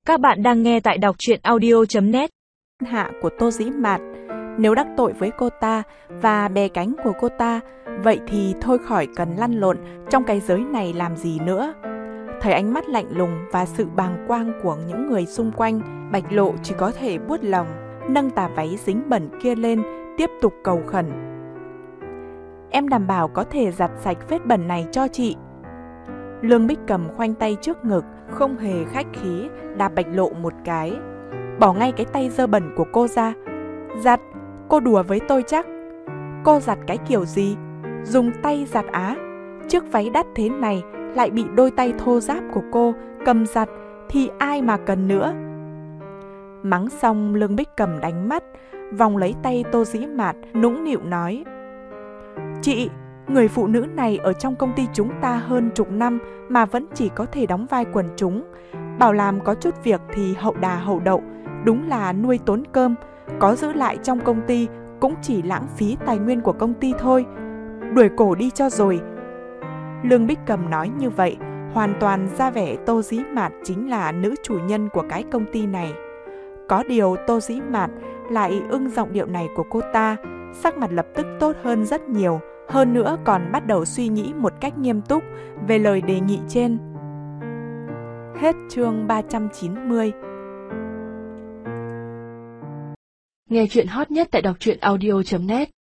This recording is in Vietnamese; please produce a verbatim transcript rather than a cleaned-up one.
Các bạn đang nghe tại đọc truyện audio chấm net. Hạ của Tô Dĩ Mạt, nếu đắc tội với cô ta và bè cánh của cô ta, vậy thì thôi khỏi cần lăn lộn trong cái giới này làm gì nữa. Thấy ánh mắt lạnh lùng và sự bàng quang của những người xung quanh, Bạch Lộ chỉ có thể buốt lòng, nâng tà váy dính bẩn kia lên, tiếp tục cầu khẩn. Em đảm bảo có thể giặt sạch vết bẩn này cho chị. Lương Bích Cầm khoanh tay trước ngực, không hề khách khí, đạp Bạch Lộ một cái. Bỏ ngay cái tay dơ bẩn của cô ra. Giặt, cô đùa với tôi chắc. Cô giặt cái kiểu gì? Dùng tay giặt á? Chiếc váy đắt thế này lại bị đôi tay thô ráp của cô cầm giặt thì ai mà cần nữa. Mắng xong, Lương Bích Cầm đánh mắt, vòng lấy tay Tô Dĩ Mạt, nũng nịu nói: Chị, người phụ nữ này ở trong công ty chúng ta hơn chục năm mà vẫn chỉ có thể đóng vai quần chúng. Bảo làm có chút việc thì hậu đà hậu đậu, đúng là nuôi tốn cơm. Có giữ lại trong công ty cũng chỉ lãng phí tài nguyên của công ty thôi. Đuổi cổ đi cho rồi. Lương Bích Cầm nói như vậy, hoàn toàn ra vẻ Tô Dĩ Mạt chính là nữ chủ nhân của cái công ty này. Có điều Tô Dĩ Mạt lại ưng giọng điệu này của cô ta, sắc mặt lập tức tốt hơn rất nhiều, hơn nữa còn bắt đầu suy nghĩ một cách nghiêm túc về lời đề nghị trên. Hết chương ba trăm chín mươi. Nghe chuyện hot nhất tại đọc truyện audio chấm net.